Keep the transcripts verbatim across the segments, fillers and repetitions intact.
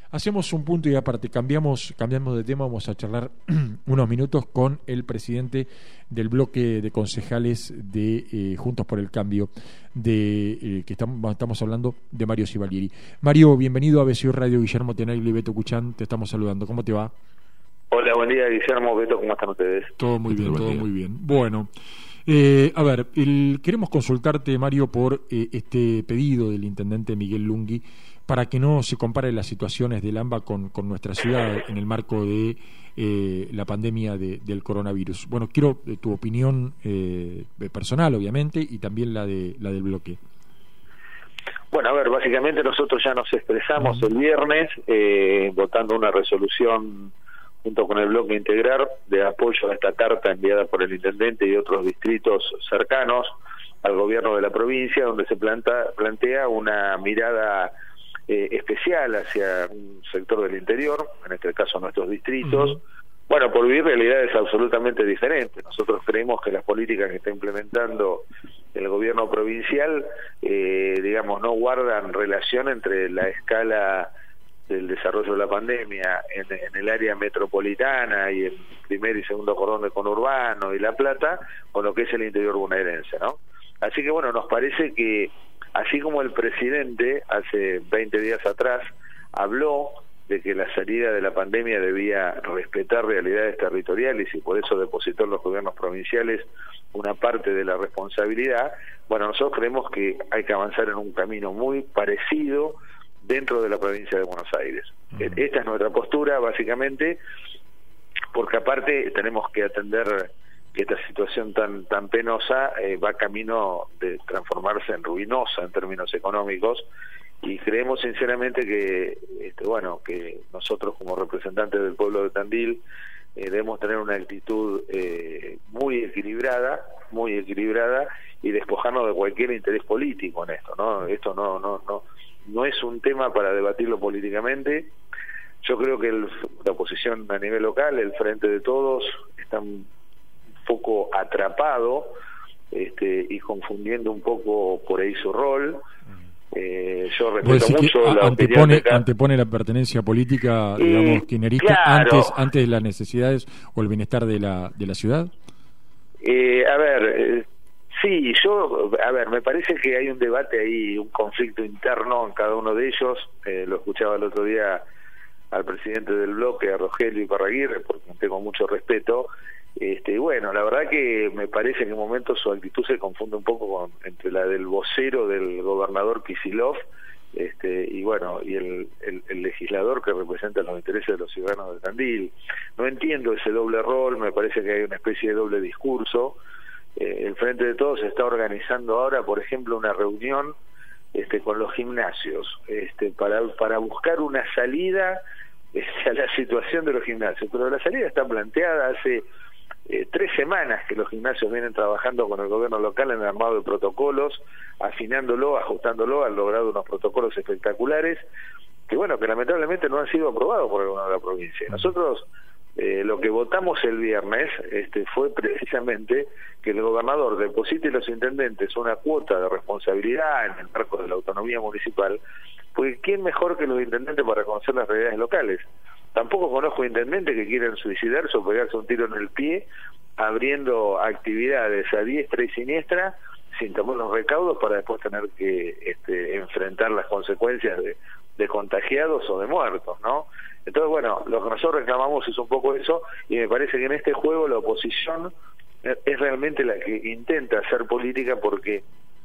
hacemos un punto y aparte, cambiamos, cambiamos de tema, vamos a charlar unos minutos con el presidente del bloque de concejales de eh, Juntos por el Cambio, de eh, que estamos, estamos hablando de Mario Civalieri. Mario, bienvenido a B C U Radio. Guillermo Tenaglia y Beto Cuchán, te estamos saludando. ¿Cómo te va? Hola, buen día, Guillermo, Beto, ¿cómo están ustedes? Todo muy bien, todo muy bien. Bueno, eh, a ver, el, queremos consultarte, Mario, por eh, este pedido del intendente Miguel Lunghi para que no se compare las situaciones del AMBA con, con nuestra ciudad en el marco de eh, la pandemia de, del coronavirus. Bueno, quiero eh, tu opinión eh, personal, obviamente, y también la de la del bloque. Bueno, a ver, básicamente nosotros ya nos expresamos uh-huh. el viernes eh, votando una resolución junto con el bloque integral de apoyo a esta carta enviada por el intendente y otros distritos cercanos al gobierno de la provincia, donde se planta, plantea una mirada eh, especial hacia un sector del interior, en este caso nuestros distritos, uh-huh. bueno, por vivir realidades absolutamente diferentes. Nosotros creemos que las políticas que está implementando el gobierno provincial, eh, digamos, no guardan relación entre la escala del desarrollo de la pandemia en, en el área metropolitana y el primer y segundo cordón de conurbano y La Plata, con lo que es el interior bonaerense, ¿no? Así que bueno, nos parece que así como el presidente hace veinte días atrás habló de que la salida de la pandemia debía respetar realidades territoriales y por eso depositó en los gobiernos provinciales una parte de la responsabilidad, bueno, nosotros creemos que hay que avanzar en un camino muy parecido dentro de la provincia de Buenos Aires. Uh-huh. Esta es nuestra postura, básicamente, porque aparte tenemos que atender que esta situación tan tan penosa eh, va camino de transformarse en ruinosa en términos económicos, y creemos sinceramente que este, bueno que nosotros como representantes del pueblo de Tandil eh, debemos tener una actitud eh, muy equilibrada, muy equilibrada y despojarnos de cualquier interés político en esto, ¿no? Esto no no no no es un tema para debatirlo políticamente. Yo creo que el, la oposición a nivel local, el Frente de Todos, está un poco atrapado este, y confundiendo un poco por ahí su rol. Eh, yo respeto mucho la antepone, opinión de antepone la pertenencia política, eh, digamos, kirchnerista, claro. antes antes de las necesidades o el bienestar de la de la ciudad. Eh, a ver, eh, sí, yo, a ver, me parece que hay un debate ahí, un conflicto interno en cada uno de ellos. Eh, lo escuchaba el otro día al presidente del bloque, a Rogelio Iparraguirre, porque tengo mucho respeto. Este, bueno, la verdad que me parece que en momentos su actitud se confunde un poco con, entre la del vocero del gobernador Kicillof este, y bueno, y el, el, el legislador que representa los intereses de los ciudadanos de Tandil. No entiendo ese doble rol, me parece que hay una especie de doble discurso. Eh, el Frente de Todos está organizando ahora, por ejemplo, una reunión este, con los gimnasios este, para, para buscar una salida este, a la situación de los gimnasios, pero la salida está planteada hace Eh, tres semanas que los gimnasios vienen trabajando con el gobierno local en el armado de protocolos, afinándolo, ajustándolo, han logrado unos protocolos espectaculares que bueno, que lamentablemente no han sido aprobados por el gobierno de la provincia. Nosotros eh, lo que votamos el viernes este, fue precisamente que el gobernador deposite a los intendentes una cuota de responsabilidad en el marco de la autonomía municipal, porque ¿quién mejor que los intendentes para conocer las realidades locales? Tampoco conozco intendentes que quieran suicidarse o pegarse un tiro en el pie abriendo actividades a diestra y siniestra sin tomar los recaudos para después tener que este, enfrentar las consecuencias de, de contagiados o de muertos, ¿no? Entonces, bueno, lo que nosotros reclamamos es un poco eso, y me parece que en este juego la oposición es realmente la que intenta hacer política, porque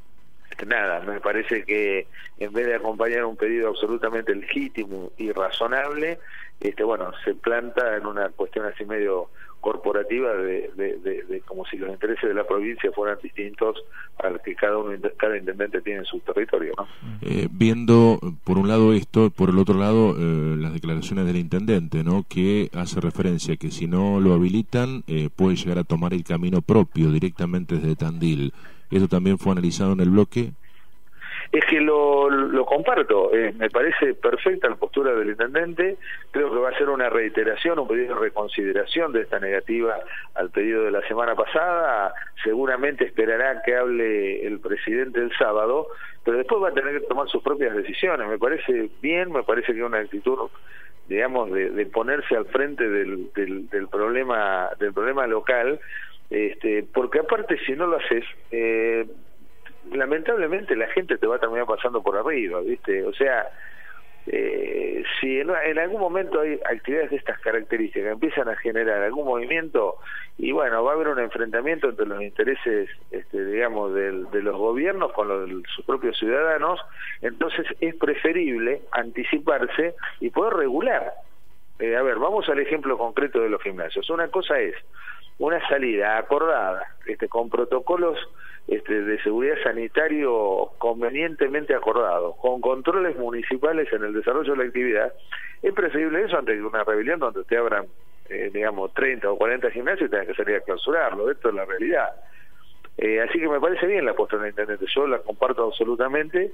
nada, me parece que en vez de acompañar un pedido absolutamente legítimo y razonable, este bueno, se planta en una cuestión así medio corporativa de, de, de, de como si los intereses de la provincia fueran distintos al que cada uno cada intendente tiene en su territorio, ¿no? Eh, viendo por un lado esto, por el otro lado eh, las declaraciones del intendente, ¿no? Que hace referencia a que si no lo habilitan eh, puede llegar a tomar el camino propio directamente desde Tandil. ¿Eso también fue analizado en el bloque? Es que lo, lo comparto, eh, me parece perfecta la postura del intendente, creo que va a ser una reiteración, un pedido de reconsideración de esta negativa al pedido de la semana pasada, seguramente esperará que hable el presidente el sábado, pero después va a tener que tomar sus propias decisiones. Me parece bien, me parece que es una actitud, digamos, de, de ponerse al frente del, del, del problema del problema local, este, porque aparte si no lo haces, eh, lamentablemente la gente te va a terminar pasando por arriba, ¿viste? O sea, eh, si en, en algún momento hay actividades de estas características que empiezan a generar algún movimiento, y bueno, va a haber un enfrentamiento entre los intereses, este, digamos, del, de los gobiernos con los de sus propios ciudadanos, entonces es preferible anticiparse y poder regular. Eh, a ver, vamos al ejemplo concreto de los gimnasios. Una cosa es una salida acordada, este, con protocolos este, de seguridad sanitario convenientemente acordados, con controles municipales en el desarrollo de la actividad. Es preferible eso antes de una rebelión donde te abran, eh, digamos, treinta o cuarenta gimnasios y tengas que salir a clausurarlo. Esto es la realidad. Eh, así que me parece bien la postura del intendente, yo la comparto absolutamente.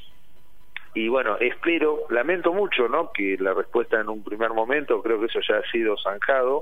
Y bueno, espero, lamento mucho, ¿no?, que la respuesta en un primer momento, creo que eso ya ha sido zanjado,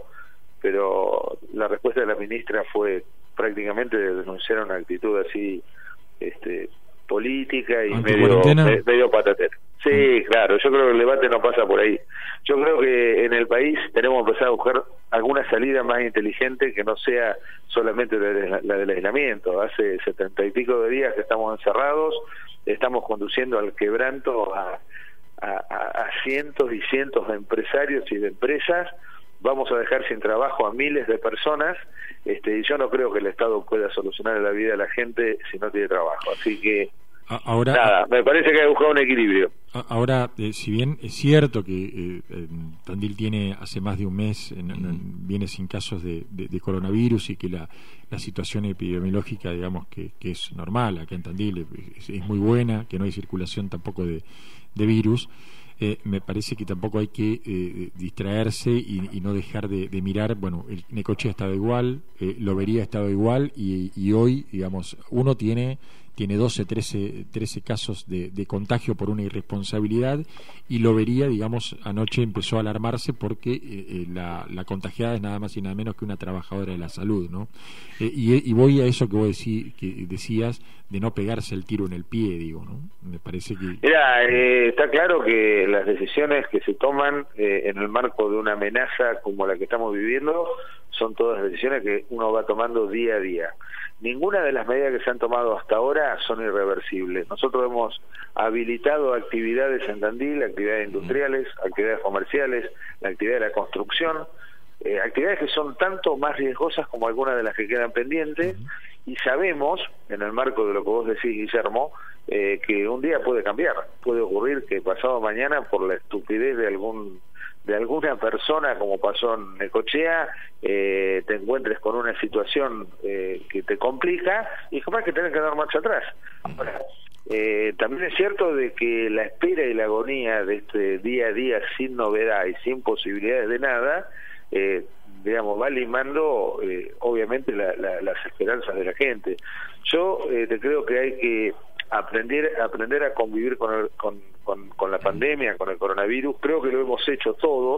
pero la respuesta de la ministra fue prácticamente de denunciar una actitud así, este, política y medio, me, medio patatera. Sí, claro, yo creo que el debate no pasa por ahí. Yo creo que en el país tenemos que empezar a buscar alguna salida más inteligente que no sea solamente la, la del aislamiento. Hace setenta y pico de días que estamos encerrados, estamos conduciendo al quebranto a, a, a cientos y cientos de empresarios y de empresas. Vamos a dejar sin trabajo a miles de personas, este, y yo no creo que el Estado pueda solucionar la vida de la gente si no tiene trabajo. Así que, ahora, nada, me parece que hay que buscar un equilibrio. Ahora, eh, si bien es cierto que eh, eh, Tandil tiene hace más de un mes, eh, no, no, viene sin casos de, de, de coronavirus, y que la, la situación epidemiológica, digamos, que, que es normal acá en Tandil, es, es muy buena, que no hay circulación tampoco de, de virus. Eh, me parece que tampoco hay que eh, distraerse y, y no dejar de, de mirar. Bueno, el Necochea estaba igual, eh, Lobería estaba igual, y, y hoy, digamos, uno tiene tiene doce, trece, trece casos de, de contagio por una irresponsabilidad, y Lobería, digamos, anoche empezó a alarmarse porque eh, eh, la, la contagiada es nada más y nada menos que una trabajadora de la salud, ¿no? Eh, y, y voy a eso que vos decí, que decías, de no pegarse el tiro en el pie, digo, ¿no? Me parece que... Mira, eh, está claro que las decisiones que se toman eh, en el marco de una amenaza como la que estamos viviendo son todas decisiones que uno va tomando día a día. Ninguna de las medidas que se han tomado hasta ahora son irreversibles. Nosotros hemos habilitado actividades en Tandil, actividades industriales, actividades comerciales, la actividad de la construcción, eh, actividades que son tanto más riesgosas como algunas de las que quedan pendientes, y sabemos, en el marco de lo que vos decís, Guillermo, eh, que un día puede cambiar, puede ocurrir que pasado mañana, por la estupidez de algún de alguna persona, como pasó en Necochea, eh, te encuentres con una situación eh, que te complica y jamás que tenés que dar marcha atrás. Ahora, eh, también es cierto de que la espera y la agonía de este día a día sin novedad y sin posibilidades de nada, eh, digamos, va limando eh, obviamente la, la, las esperanzas de la gente. Yo eh, te creo que hay que aprender aprender a convivir con, el, con, con, con la pandemia, con el coronavirus. Creo que lo hemos hecho todos,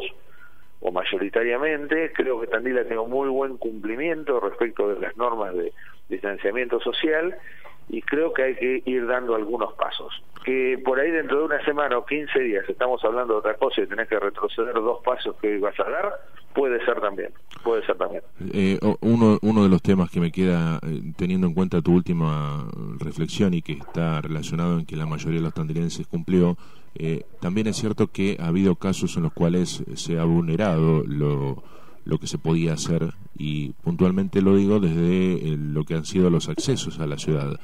o mayoritariamente. Creo que Tandil ha tenido muy buen cumplimiento respecto de las normas de distanciamiento social, y creo que hay que ir dando algunos pasos. Que por ahí dentro de una semana o quince días estamos hablando de otra cosa y tenés que retroceder dos pasos que hoy vas a dar, puede ser también, puede ser también. Eh, uno, uno de los temas que me queda, eh, teniendo en cuenta tu última reflexión y que está relacionado en que la mayoría de los tandilenses cumplió, eh, también es cierto que ha habido casos en los cuales se ha vulnerado lo, lo que se podía hacer, y puntualmente lo digo desde eh, lo que han sido los accesos a la ciudad.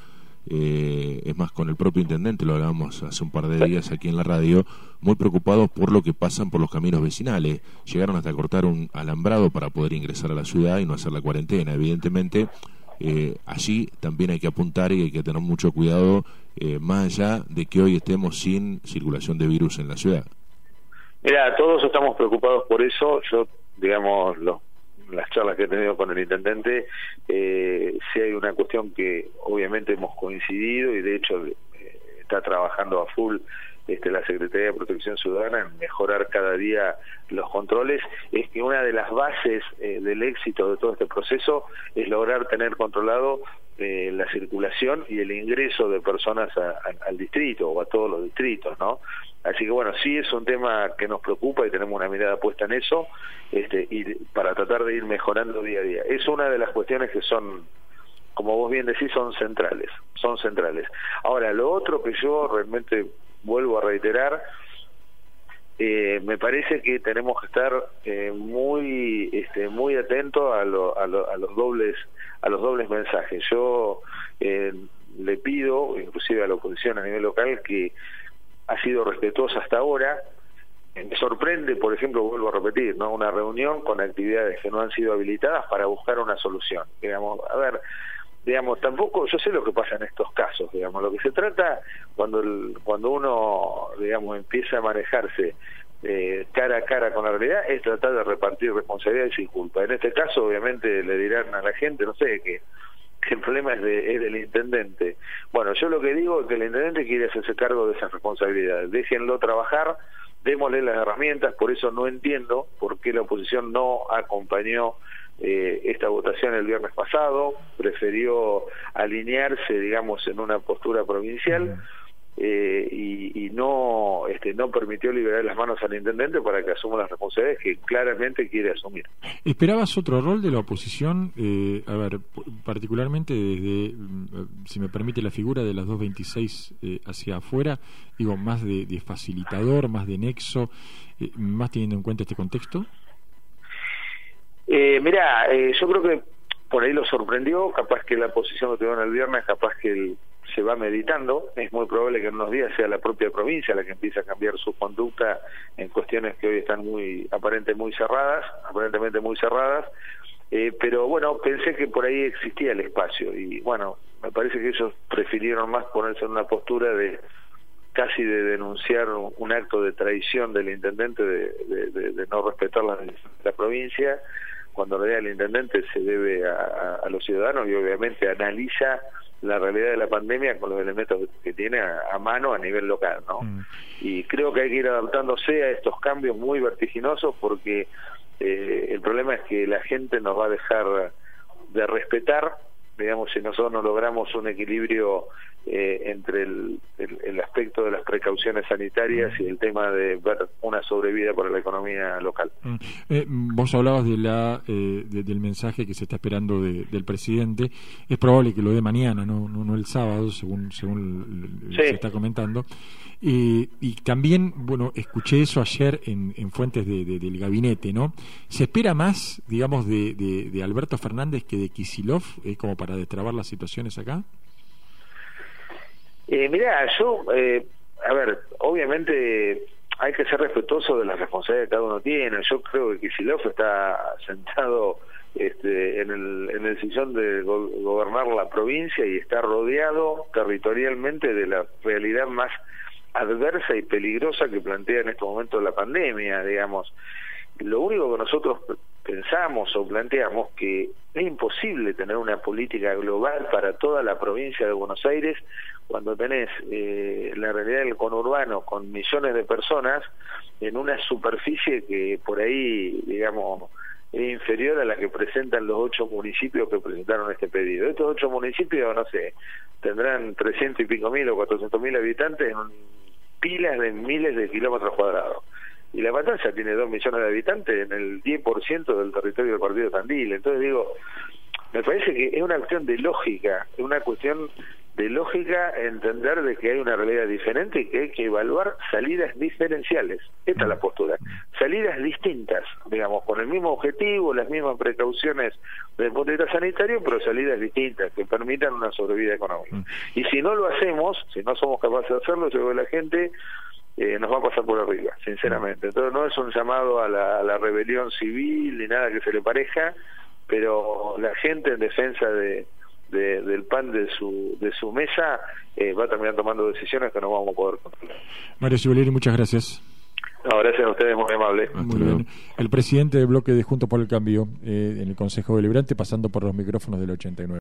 Eh, es más, con el propio intendente lo hablábamos hace un par de días aquí en la radio, muy preocupados por lo que pasan por los caminos vecinales. Llegaron hasta cortar un alambrado para poder ingresar a la ciudad y no hacer la cuarentena. Evidentemente, eh, allí también hay que apuntar y hay que tener mucho cuidado, eh, más allá de que hoy estemos sin circulación de virus en la ciudad. Mira, todos estamos preocupados por eso. Yo, digamos, los las charlas que he tenido con el intendente, eh, sí hay una cuestión que obviamente hemos coincidido, y de hecho eh, está trabajando a full este, la Secretaría de Protección Ciudadana en mejorar cada día los controles. Es que una de las bases eh, del éxito de todo este proceso es lograr tener controlado eh, la circulación y el ingreso de personas a, a, al distrito o a todos los distritos, ¿no? Así que bueno, sí es un tema que nos preocupa y tenemos una mirada puesta en eso, este, y para tratar de ir mejorando día a día. Es una de las cuestiones que son, como vos bien decís, son centrales, son centrales. Ahora, lo otro que yo realmente vuelvo a reiterar, eh, me parece que tenemos que estar eh, muy, este, muy atentos a, lo, a, lo, a los dobles, a los dobles mensajes. Yo eh, le pido, inclusive a la oposición a nivel local, que ha sido respetuosa hasta ahora. Me sorprende, por ejemplo, vuelvo a repetir, ¿no? Una reunión con actividades que no han sido habilitadas para buscar una solución. Digamos, a ver, digamos, tampoco, yo sé lo que pasa en estos casos, digamos, lo que se trata cuando el, cuando uno, digamos, empieza a manejarse eh, cara a cara con la realidad, es tratar de repartir responsabilidades y culpa. En este caso, obviamente, le dirán a la gente, no sé, que que el problema es, de, es del intendente. Bueno, yo lo que digo es que el intendente quiere hacerse cargo de esas responsabilidades. Déjenlo trabajar, démosle las herramientas. Por eso no entiendo por qué la oposición no acompañó eh, esta votación el viernes pasado, prefirió alinearse, digamos, en una postura provincial. Eh, y, y no este, no permitió liberar las manos al intendente para que asuma las responsabilidades que claramente quiere asumir. ¿Esperabas otro rol de la oposición? Eh, a ver, particularmente desde, si me permite, la figura de las dos veintiséis eh, hacia afuera, digo, más de, de facilitador, más de nexo, eh, más teniendo en cuenta este contexto. Eh, mirá, eh, yo creo que por ahí lo sorprendió, capaz que la posición que tuvieron el viernes, capaz que el se va meditando, es muy probable que en unos días sea la propia provincia la que empiece a cambiar su conducta en cuestiones que hoy están muy aparentemente muy cerradas, aparentemente muy cerradas, eh, pero bueno, pensé que por ahí existía el espacio y bueno, me parece que ellos prefirieron más ponerse en una postura de casi de denunciar un, un acto de traición del intendente de, de, de, de no respetar la, la provincia, cuando en realidad el intendente se debe a, a, a los ciudadanos y obviamente analiza la realidad de la pandemia con los elementos que tiene a, a mano a nivel local, ¿no? Mm. Y creo que hay que ir adaptándose a estos cambios muy vertiginosos porque eh, el problema es que la gente nos va a dejar de respetar, digamos, si nosotros no logramos un equilibrio eh, entre el, el, el aspecto de las precauciones sanitarias y el tema de ver una sobrevida para la economía local. Mm. Eh, vos hablabas de la eh, de, del mensaje que se está esperando de, del presidente. Es probable que lo dé mañana, no no, no el sábado, según según sí. se está comentando. Eh, y también, bueno, escuché eso ayer en, en fuentes de, de, del gabinete, ¿no? ¿Se espera más, digamos, de, de, de Alberto Fernández que de Kicillof, eh, como para destrabar las situaciones acá? Eh, mirá, yo, eh, a ver, obviamente hay que ser respetuoso de las responsabilidades que cada uno tiene. Yo creo que Kicillof está sentado este, en el en el sillón de go gobernar la provincia y está rodeado territorialmente de la realidad más adversa y peligrosa que plantea en este momento la pandemia, digamos. Lo único que nosotros pensamos o planteamos que es imposible tener una política global para toda la provincia de Buenos Aires cuando tenés eh, la realidad del conurbano con millones de personas en una superficie que por ahí, digamos, es inferior a la que presentan los ocho municipios que presentaron este pedido. Estos ocho municipios, no sé, tendrán trescientos y pico mil o cuatrocientos mil habitantes en pilas de miles de kilómetros cuadrados. Y La Matanza tiene dos millones de habitantes en el diez por ciento del territorio del partido Tandil. Entonces digo, me parece que es una cuestión de lógica, es una cuestión de lógica entender de que hay una realidad diferente y que hay que evaluar salidas diferenciales. Esta es la postura. Salidas distintas, digamos, con el mismo objetivo, las mismas precauciones desde el punto de vista sanitario, pero salidas distintas que permitan una sobrevida económica. Y si no lo hacemos, si no somos capaces de hacerlo, yo creo que la gente Eh, nos va a pasar por arriba, sinceramente. Entonces no es un llamado a la, a la rebelión civil ni nada que se le pareja, pero la gente en defensa de, de del pan de su de su mesa eh, va a terminar tomando decisiones que no vamos a poder controlar. Mario Cibolleri, muchas gracias. No, gracias a ustedes, muy amable. Muy bien. El presidente del bloque de Juntos por el Cambio eh, en el Consejo Deliberante, pasando por los micrófonos del ochenta y nueve.